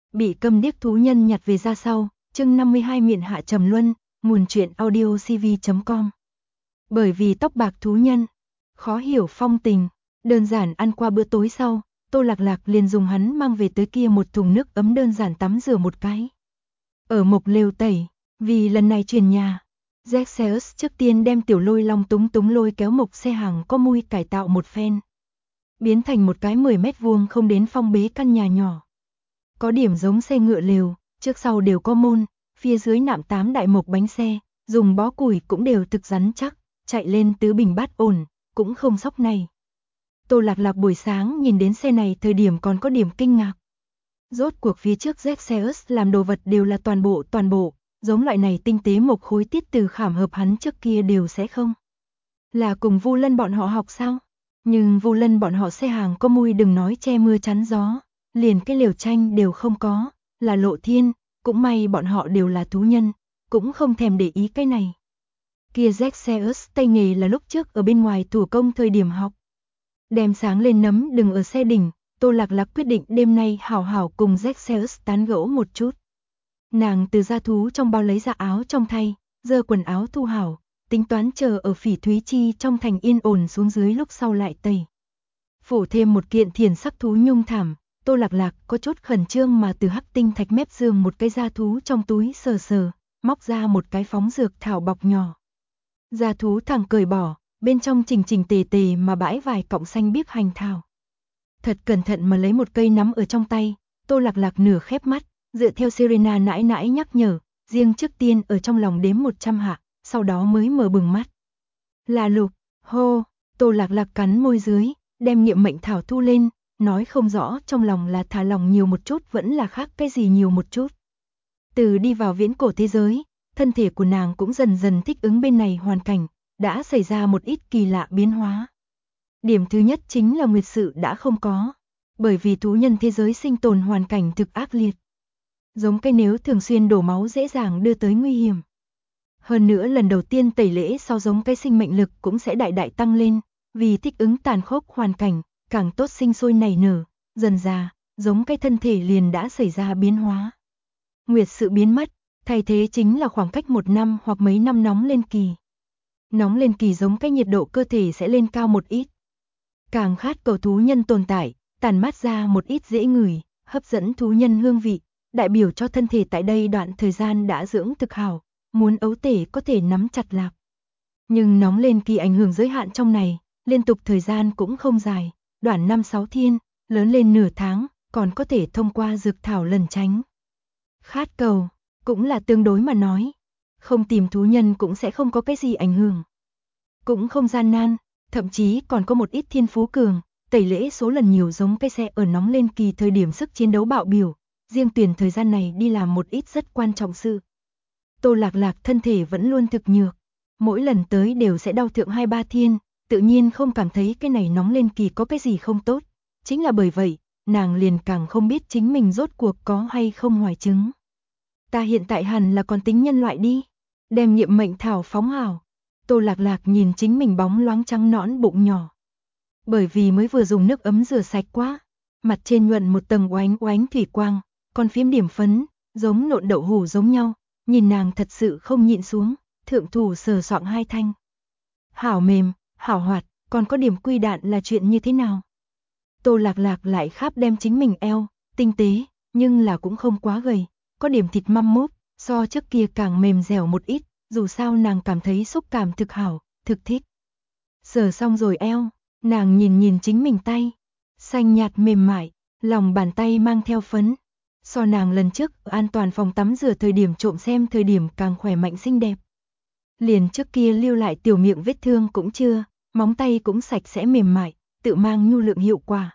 Bị câm điếc thú nhân nhặt về ra sau, chương 52 miện hạ trầm luân, nguồn truyện audiocv.com. Bởi vì tóc bạc thú nhân, khó hiểu phong tình, đơn giản ăn qua bữa tối sau, Tô Lạc Lạc liền dùng hắn mang về tới kia một thùng nước ấm đơn giản tắm rửa một cái. Ở mộc lều tẩy, vì lần này chuyển nhà, Xerxes trước tiên đem tiểu lôi long túng túng lôi kéo mộc xe hàng có mui cải tạo một phen. Biến thành một cái 10 mét vuông không đến phong bế căn nhà nhỏ. Có điểm giống xe ngựa lều, trước sau đều có môn, phía dưới nạm 8 đại mộc bánh xe, dùng bó củi cũng đều thực rắn chắc, chạy lên tứ bình bát ổn, cũng không sóc này. Tô Lạc Lạc buổi sáng nhìn đến xe này thời điểm còn có điểm kinh ngạc. Rốt cuộc phía trước Xerxes làm đồ vật đều là toàn bộ, giống loại này tinh tế mộc khối tiết từ khảm hợp hắn trước kia đều sẽ không. Là cùng Vu Lân bọn họ học sao? Nhưng Vu Lân bọn họ xe hàng có mui đừng nói che mưa chắn gió, liền cái lều tranh đều không có, là lộ thiên, cũng may bọn họ đều là thú nhân, cũng không thèm để ý cái này. Kia Xerxes tay nghề là lúc trước ở bên ngoài thủ công thời điểm học. Đem sáng lên nấm đừng ở xe đỉnh, Tô Lạc Lạc quyết định đêm nay hảo hảo cùng Xerxes tán gẫu một chút. Nàng từ gia thú trong bao lấy ra áo trong thay, giơ quần áo thu hảo, tính toán chờ ở Phỉ Thúy Chi trong thành yên ổn xuống dưới lúc sau lại tẩy. Phủ thêm một kiện thiền sắc thú nhung thảm, Tô Lạc Lạc có chút khẩn trương mà từ hắc tinh thạch mép giường một cái gia thú trong túi sờ, móc ra một cái phóng dược thảo bọc nhỏ. Gia thú thẳng cởi bỏ, bên trong chỉnh tề mà bãi vài cọng xanh biếc hành thảo. Thật cẩn thận mà lấy một cây nắm ở trong tay, Tô Lạc Lạc nửa khép mắt, dựa theo Serena nãi nãi nhắc nhở, riêng trước tiên ở trong lòng đếm 100 hạ, sau đó mới mở bừng mắt. Là lục, hô, Tô Lạc Lạc cắn môi dưới, đem nghiệm mệnh thảo thu lên, nói không rõ trong lòng là thả lòng nhiều một chút vẫn là khác cái gì nhiều một chút. Từ đi vào viễn cổ thế giới, thân thể của nàng cũng dần dần thích ứng bên này hoàn cảnh, đã xảy ra một ít kỳ lạ biến hóa. Điểm thứ nhất chính là nguyệt sự đã không có, bởi vì thú nhân thế giới sinh tồn hoàn cảnh thực ác liệt. Giống cây nếu thường xuyên đổ máu dễ dàng đưa tới nguy hiểm. Hơn nữa lần đầu tiên tẩy lễ sau giống cây sinh mệnh lực cũng sẽ đại tăng lên, vì thích ứng tàn khốc hoàn cảnh, càng tốt sinh sôi nảy nở, dần già, giống cây thân thể liền đã xảy ra biến hóa. Nguyệt sự biến mất, thay thế chính là khoảng cách 1 năm hoặc mấy năm nóng lên kỳ. Nóng lên kỳ giống cái nhiệt độ cơ thể sẽ lên cao một ít. Càng khát cầu thú nhân tồn tại, tàn mát ra một ít dễ ngửi, hấp dẫn thú nhân hương vị, đại biểu cho thân thể tại đây đoạn thời gian đã dưỡng thực hảo, muốn ấu tể có thể nắm chặt lạc. Nhưng nóng lên kỳ ảnh hưởng giới hạn trong này, liên tục thời gian cũng không dài, đoạn 5-6 thiên, lớn lên nửa tháng, còn có thể thông qua dược thảo lần tránh. Khát cầu, cũng là tương đối mà nói, không tìm thú nhân cũng sẽ không có cái gì ảnh hưởng. Cũng không gian nan, thậm chí còn có một ít thiên phú cường, tẩy lễ số lần nhiều giống cái xe ở nóng lên kỳ thời điểm sức chiến đấu bạo biểu, riêng tuyển thời gian này đi làm một ít rất quan trọng sự. Tô Lạc Lạc thân thể vẫn luôn thực nhược, mỗi lần tới đều sẽ đau thượng 2-3 thiên, tự nhiên không cảm thấy cái này nóng lên kỳ có cái gì không tốt, chính là bởi vậy, nàng liền càng không biết chính mình rốt cuộc có hay không hoài chứng. Ta hiện tại hẳn là còn tính nhân loại đi, đem nghiệm mệnh thảo phóng hảo. Tô Lạc Lạc nhìn chính mình bóng loáng trắng nõn bụng nhỏ. Bởi vì mới vừa dùng nước ấm rửa sạch quá, mặt trên nhuận một tầng oánh thủy quang, còn phím điểm phấn, giống nộn đậu hủ giống nhau, nhìn nàng thật sự không nhịn xuống, thượng thủ sờ soạng 2 thanh. Hảo mềm, hảo hoạt, còn có điểm quy đạn là chuyện như thế nào? Tô Lạc Lạc lại khắp đem chính mình eo, tinh tế, nhưng là cũng không quá gầy, có điểm thịt măm mốp, so trước kia càng mềm dẻo một ít, dù sao nàng cảm thấy xúc cảm thực hảo, thực thích. Sờ xong rồi eo, nàng nhìn chính mình tay, xanh nhạt mềm mại, lòng bàn tay mang theo phấn. So nàng lần trước ở an toàn phòng tắm rửa thời điểm trộm xem thời điểm càng khỏe mạnh xinh đẹp. Liền trước kia lưu lại tiểu miệng vết thương cũng chưa, móng tay cũng sạch sẽ mềm mại, tự mang nhu lượng hiệu quả.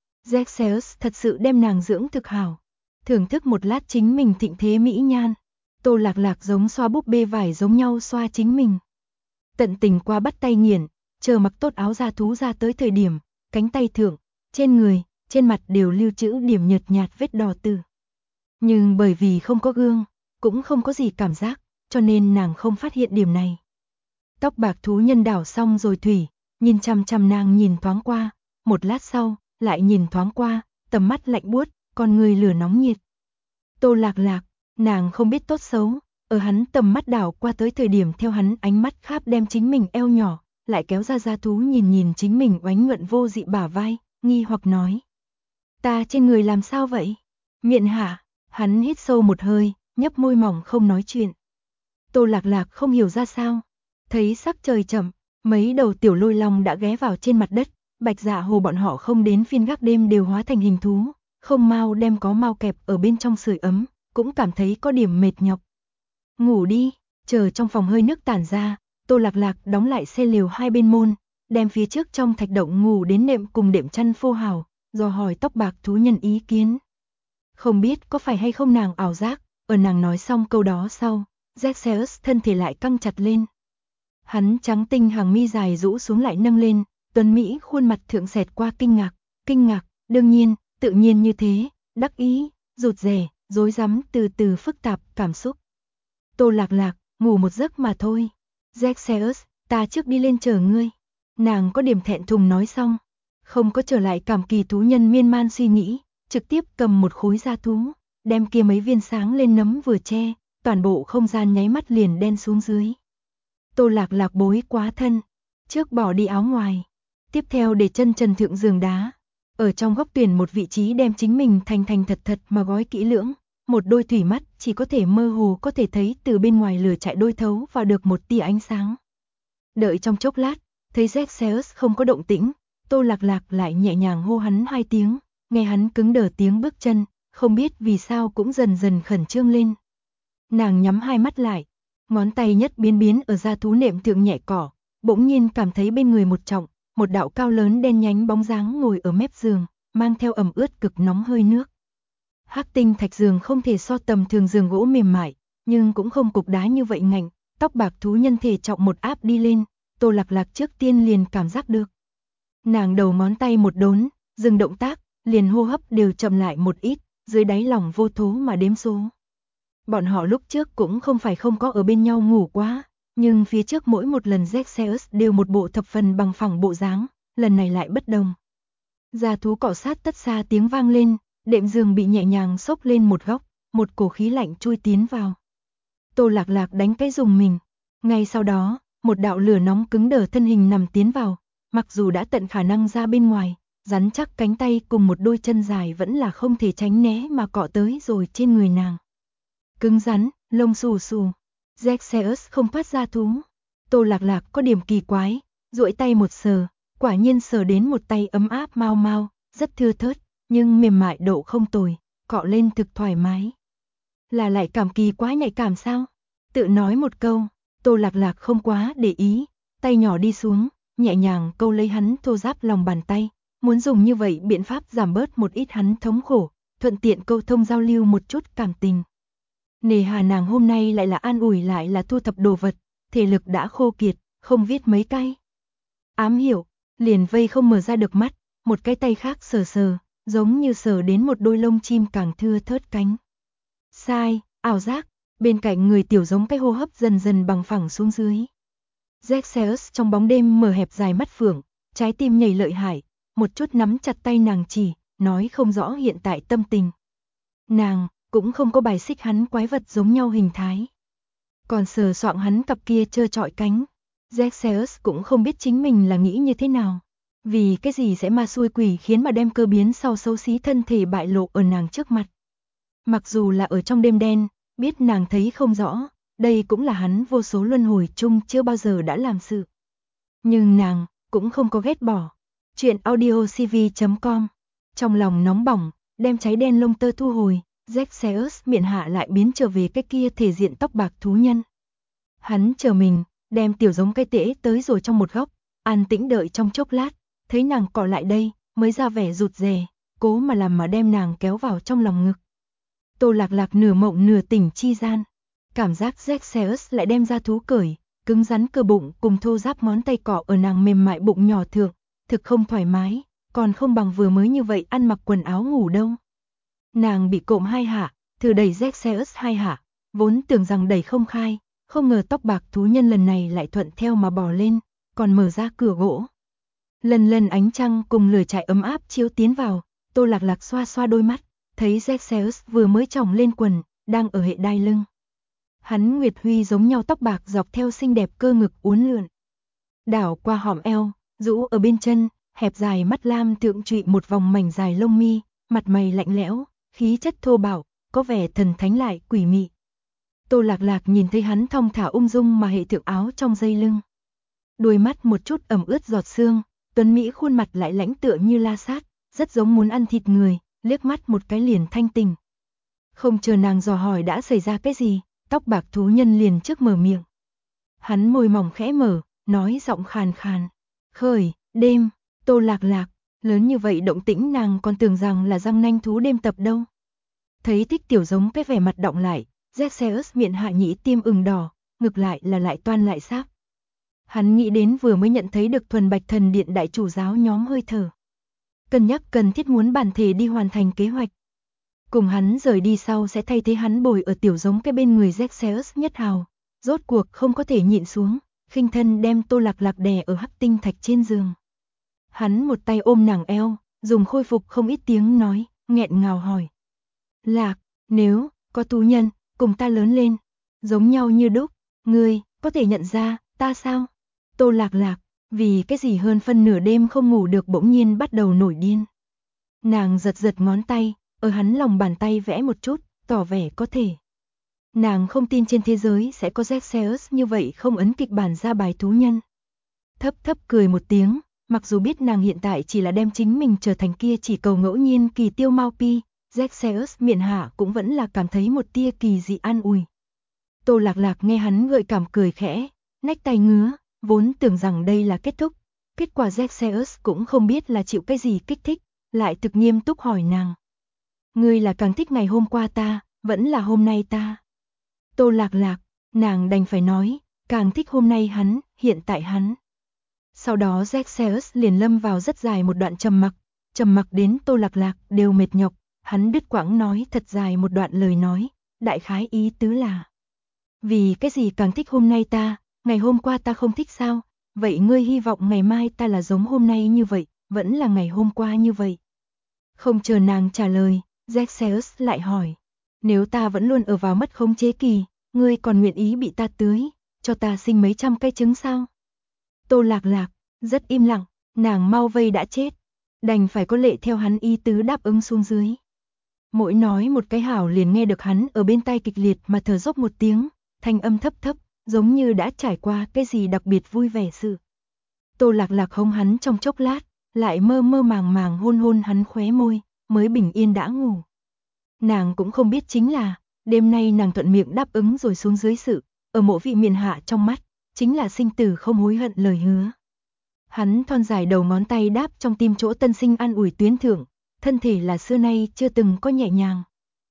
Xerxes thật sự đem nàng dưỡng thực hảo. Thưởng thức một lát chính mình thịnh thế mỹ nhan. Tô Lạc Lạc giống xoa búp bê vải giống nhau xoa chính mình. Tận tình qua bắt tay nghiền, chờ mặc tốt áo da thú ra tới thời điểm, cánh tay thượng, trên người, trên mặt đều lưu trữ điểm nhợt nhạt vết đỏ từ. Nhưng bởi vì không có gương, cũng không có gì cảm giác, cho nên nàng không phát hiện điểm này. Tóc bạc thú nhân đảo xong rồi thủy, nhìn chằm chằm nàng nhìn thoáng qua, một lát sau, lại nhìn thoáng qua, tầm mắt lạnh buốt, con người lửa nóng nhiệt. Tô Lạc Lạc, nàng không biết tốt xấu, ở hắn tầm mắt đảo qua tới thời điểm theo hắn ánh mắt kháp đem chính mình eo nhỏ, lại kéo ra gia thú nhìn nhìn chính mình oánh nhuận vô dị bả vai, nghi hoặc nói. Ta trên người làm sao vậy? Miện hạ, hắn hít sâu một hơi, nhấp môi mỏng không nói chuyện. Tô Lạc Lạc không hiểu ra sao, thấy sắc trời chậm, mấy đầu tiểu lôi long đã ghé vào trên mặt đất, Bạch Dạ Hồ bọn họ không đến phiên gác đêm đều hóa thành hình thú, không mau đem có mau kẹp ở bên trong sưởi ấm, cũng cảm thấy có điểm mệt nhọc. Ngủ đi, chờ trong phòng hơi nước tản ra, Tô Lạc Lạc đóng lại xe lều hai bên môn, đem phía trước trong thạch động ngủ đến nệm cùng đệm chăn phô hào, dò hỏi tóc bạc thú nhân ý kiến. Không biết có phải hay không nàng ảo giác, ở nàng nói xong câu đó sau, Zexeus thân thể lại căng chặt lên. Hắn trắng tinh hàng mi dài rũ xuống lại nâng lên, tuấn Mỹ khuôn mặt thượng xẹt qua kinh ngạc, đương nhiên, tự nhiên như thế, đắc ý, rụt rè, rối rắm từ từ phức tạp cảm xúc. Tô Lạc Lạc, ngủ một giấc mà thôi. Zexeus, ta trước đi lên chờ ngươi. Nàng có điểm thẹn thùng nói xong, không có trở lại cảm kỳ thú nhân miên man suy nghĩ, trực tiếp cầm một khối da thú, đem kia mấy viên sáng lên nấm vừa che, toàn bộ không gian nháy mắt liền đen xuống dưới. Tô Lạc Lạc bối quá thân, trước bỏ đi áo ngoài, tiếp theo để chân trần thượng giường đá, ở trong góc tuyển một vị trí đem chính mình thành thật mà gói kỹ lưỡng, một đôi thủy mắt chỉ có thể mơ hồ có thể thấy từ bên ngoài lửa chạy đôi thấu vào được một tia ánh sáng. Đợi trong chốc lát, thấy Zexeus không có động tĩnh, Tô Lạc Lạc lại nhẹ nhàng hô hắn hai tiếng, nghe hắn cứng đờ tiếng bước chân, không biết vì sao cũng dần dần khẩn trương lên. Nàng nhắm hai mắt lại, ngón tay nhất biến ở da thú nệm thượng nhẹ cỏ, bỗng nhiên cảm thấy bên người một đạo cao lớn đen nhánh bóng dáng ngồi ở mép giường, mang theo ẩm ướt cực nóng hơi nước. Hắc tinh thạch giường không thể so tầm thường giường gỗ mềm mại, nhưng cũng không cục đá như vậy ngạnh, tóc bạc thú nhân thể trọng một áp đi lên, Tô Lạc Lạc trước tiên liền cảm giác được. Nàng đầu ngón tay một đốn, dừng động tác, liền hô hấp đều chậm lại một ít, dưới đáy lòng vô thố mà đếm số. Bọn họ lúc trước cũng không phải không có ở bên nhau ngủ quá, nhưng phía trước mỗi một lần Zexeus đều một bộ thập phần bằng phẳng bộ dáng, lần này lại bất đồng. Da thú cọ sát tất xa tiếng vang lên, đệm giường bị nhẹ nhàng xốc lên một góc, một cổ khí lạnh chui tiến vào. Tô Lạc Lạc đánh cái rùng mình, ngay sau đó, một đạo lửa nóng cứng đờ thân hình nằm tiến vào, mặc dù đã tận khả năng ra bên ngoài, rắn chắc cánh tay cùng một đôi chân dài vẫn là không thể tránh né mà cọ tới rồi trên người nàng. Cứng rắn, lông xù xù. Zexeus không phát ra thú. Tô Lạc Lạc có điểm kỳ quái, duỗi tay một sờ, quả nhiên sờ đến một tay ấm áp mau mau, rất thưa thớt, nhưng mềm mại độ không tồi, cọ lên thực thoải mái. Là lại cảm kỳ quá nhạy cảm sao? Tự nói một câu, Tô Lạc Lạc không quá để ý, tay nhỏ đi xuống, nhẹ nhàng câu lấy hắn thô ráp lòng bàn tay, muốn dùng như vậy biện pháp giảm bớt một ít hắn thống khổ, thuận tiện câu thông giao lưu một chút cảm tình. Nề hà nàng hôm nay lại là an ủi lại là thu thập đồ vật, thể lực đã khô kiệt, không viết mấy cái. Ám hiểu, liền vây không mở ra được mắt, một cái tay khác sờ sờ, giống như sờ đến một đôi lông chim càng thưa thớt cánh. Sai, ảo giác, bên cạnh người tiểu giống cái hô hấp dần dần bằng phẳng xuống dưới. Zexeus trong bóng đêm mở hẹp dài mắt phượng, trái tim nhảy lợi hại, một chút nắm chặt tay nàng chỉ, nói không rõ hiện tại tâm tình. Nàng cũng không có bài xích hắn quái vật giống nhau hình thái. Còn sờ soạng hắn cặp kia trơ trọi cánh. Zexeus cũng không biết chính mình là nghĩ như thế nào. Vì cái gì sẽ ma xui quỷ khiến mà đem cơ biến sau xấu xí thân thể bại lộ ở nàng trước mặt. Mặc dù là ở trong đêm đen, biết nàng thấy không rõ, đây cũng là hắn vô số luân hồi chung chưa bao giờ đã làm sự. Nhưng nàng cũng không có ghét bỏ. Chuyện audiocv.com. Trong lòng nóng bỏng, đem cháy đen lông tơ thu hồi. Zexeus miệng hạ lại biến trở về cái kia thể diện tóc bạc thú nhân. Hắn chờ mình, đem tiểu giống cái tễ tới rồi trong một góc, an tĩnh đợi trong chốc lát, thấy nàng cọ lại đây, mới ra vẻ rụt rè, cố mà làm mà đem nàng kéo vào trong lòng ngực. Tô Lạc Lạc nửa mộng nửa tỉnh chi gian, cảm giác Zexeus lại đem ra thú cởi, cứng rắn cơ bụng cùng thô ráp ngón tay cọ ở nàng mềm mại bụng nhỏ thượng, thực không thoải mái, còn không bằng vừa mới như vậy ăn mặc quần áo ngủ đâu. Nàng bị cộm hai hạ, thử đẩy Zexeus hai hạ, vốn tưởng rằng đẩy không khai, không ngờ tóc bạc thú nhân lần này lại thuận theo mà bò lên, còn mở ra cửa gỗ. Lần ánh trăng cùng lửa trại ấm áp chiếu tiến vào, Tô Lạc Lạc xoa xoa đôi mắt, thấy Zexeus vừa mới tròng lên quần, đang ở hệ đai lưng. Hắn nguyệt huy giống nhau tóc bạc dọc theo xinh đẹp cơ ngực uốn lượn. Đảo qua hõm eo, rũ ở bên chân, hẹp dài mắt lam thượng trụy một vòng mảnh dài lông mi, mặt mày lạnh lẽo, khí chất thô bạo, có vẻ thần thánh lại quỷ mị. Tô Lạc Lạc nhìn thấy hắn thong thả ung dung mà hệ thượng áo trong dây lưng. Đôi mắt một chút ẩm ướt giọt sương, tuấn mỹ khuôn mặt lại lãnh tựa như la sát, rất giống muốn ăn thịt người, liếc mắt một cái liền thanh tình. Không chờ nàng dò hỏi đã xảy ra cái gì, tóc bạc thú nhân liền trước mở miệng. Hắn môi mỏng khẽ mở, nói giọng khàn khàn. Khởi, đêm, Tô Lạc Lạc, lớn như vậy động tĩnh nàng còn tưởng rằng là răng nanh thú đêm tập đâu. Thấy Thích Tiểu Giống cái vẻ mặt động lại, Zexeus miệng hạ nhĩ tiêm ửng đỏ, ngược lại là lại toan lại sáp. Hắn nghĩ đến vừa mới nhận thấy được thuần bạch thần điện đại chủ giáo nhóm hơi thở. Cân nhắc cần thiết muốn bản thể đi hoàn thành kế hoạch. Cùng hắn rời đi sau sẽ thay thế hắn bồi ở Tiểu Giống cái bên người Zexeus nhất hào. Rốt cuộc không có thể nhịn xuống, khinh thân đem Tô Lạc Lạc đè ở hắc tinh thạch trên giường. Hắn một tay ôm nàng eo, dùng khôi phục không ít tiếng nói, nghẹn ngào hỏi. Lạc, nếu có thú nhân cùng ta lớn lên, giống nhau như đúc, ngươi có thể nhận ra ta sao? Tô Lạc Lạc, vì cái gì hơn phân nửa đêm không ngủ được bỗng nhiên bắt đầu nổi điên. Nàng giật giật ngón tay, ở hắn lòng bàn tay vẽ một chút, tỏ vẻ có thể. Nàng không tin trên thế giới sẽ có Zexeus như vậy không ấn kịch bản ra bài thú nhân. Thấp thấp cười một tiếng, mặc dù biết nàng hiện tại chỉ là đem chính mình trở thành kia chỉ cầu ngẫu nhiên kỳ tiêu mau pi, Zexeus miệng hạ cũng vẫn là cảm thấy một tia kỳ dị an ủi. Tô Lạc Lạc nghe hắn gợi cảm cười khẽ, nách tay ngứa, vốn tưởng rằng đây là kết thúc. Kết quả Zexeus cũng không biết là chịu cái gì kích thích, lại thực nghiêm túc hỏi nàng. Ngươi là càng thích ngày hôm qua ta, vẫn là hôm nay ta? Tô Lạc Lạc, nàng đành phải nói, càng thích hôm nay hắn, hiện tại hắn. Sau đó Zexeus liền lâm vào rất dài một đoạn trầm mặc đến Tô Lạc Lạc đều mệt nhọc, hắn đứt quãng nói thật dài một đoạn lời nói, đại khái ý tứ là. Vì cái gì càng thích hôm nay ta, ngày hôm qua ta không thích sao, vậy ngươi hy vọng ngày mai ta là giống hôm nay như vậy, vẫn là ngày hôm qua như vậy. Không chờ nàng trả lời, Zexeus lại hỏi, nếu ta vẫn luôn ở vào mất khống chế kỳ, ngươi còn nguyện ý bị ta tưới, cho ta sinh mấy trăm cây trứng sao? Tô Lạc Lạc, rất im lặng, nàng mau vây đã chết, đành phải có lệ theo hắn ý tứ đáp ứng xuống dưới. Mỗi nói một cái hảo liền nghe được hắn ở bên tai kịch liệt mà thở dốc một tiếng, thanh âm thấp thấp, giống như đã trải qua cái gì đặc biệt vui vẻ sự. Tô Lạc Lạc hông hắn trong chốc lát, lại mơ mơ màng màng hôn hôn hắn khóe môi, mới bình yên đã ngủ. Nàng cũng không biết chính là, đêm nay nàng thuận miệng đáp ứng rồi xuống dưới sự, ở mộ vị miền hạ trong mắt, chính là sinh tử không hối hận lời hứa. Hắn thon dài đầu ngón tay đáp trong tim chỗ tân sinh an ủi tuyến thượng, thân thể là xưa nay chưa từng có nhẹ nhàng.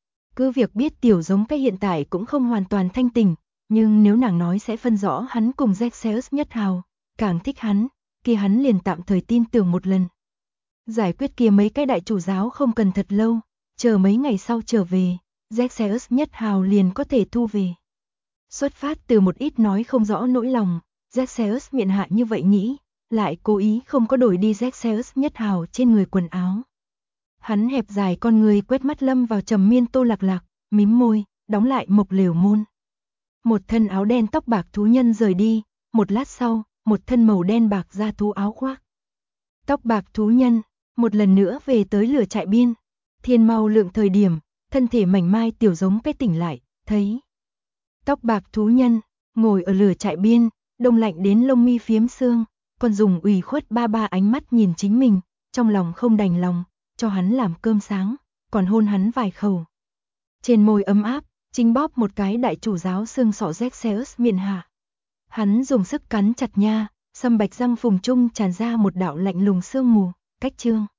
Cứ việc biết Tiểu Giống cái hiện tại cũng không hoàn toàn thanh tỉnh, nhưng nếu nàng nói sẽ phân rõ hắn cùng Zexeus nhất hào, càng thích hắn, kia hắn liền tạm thời tin tưởng một lần. Giải quyết kia mấy cái đại chủ giáo không cần thật lâu, chờ mấy ngày sau trở về, Zexeus nhất hào liền có thể thu về. Xuất phát từ một ít nói không rõ nỗi lòng, Zexeus miệng hạ như vậy nghĩ, lại cố ý không có đổi đi Zexeus nhất hào trên người quần áo. Hắn hẹp dài con người quét mắt lâm vào trầm miên Tô Lạc Lạc, mím môi, đóng lại mộc lều môn. Một thân áo đen tóc bạc thú nhân rời đi, một lát sau, một thân màu đen bạc da thú áo khoác. Tóc bạc thú nhân, một lần nữa về tới lửa trại biên. Thiên mau lượng thời điểm, thân thể mảnh mai Tiểu Giống cái tỉnh lại, thấy. Tóc bạc thú nhân, ngồi ở lửa trại biên, đông lạnh đến lông mi phiếm sương, còn dùng ủy khuất ba ba ánh mắt nhìn chính mình, trong lòng không đành lòng, cho hắn làm cơm sáng, còn hôn hắn vài khẩu. Trên môi ấm áp, chính bóp một cái đại chủ giáo xương sọ Zexeus miệng hạ. Hắn dùng sức cắn chặt nha, sâm bạch răng phùng trung tràn ra một đạo lạnh lùng sương mù, cách chương.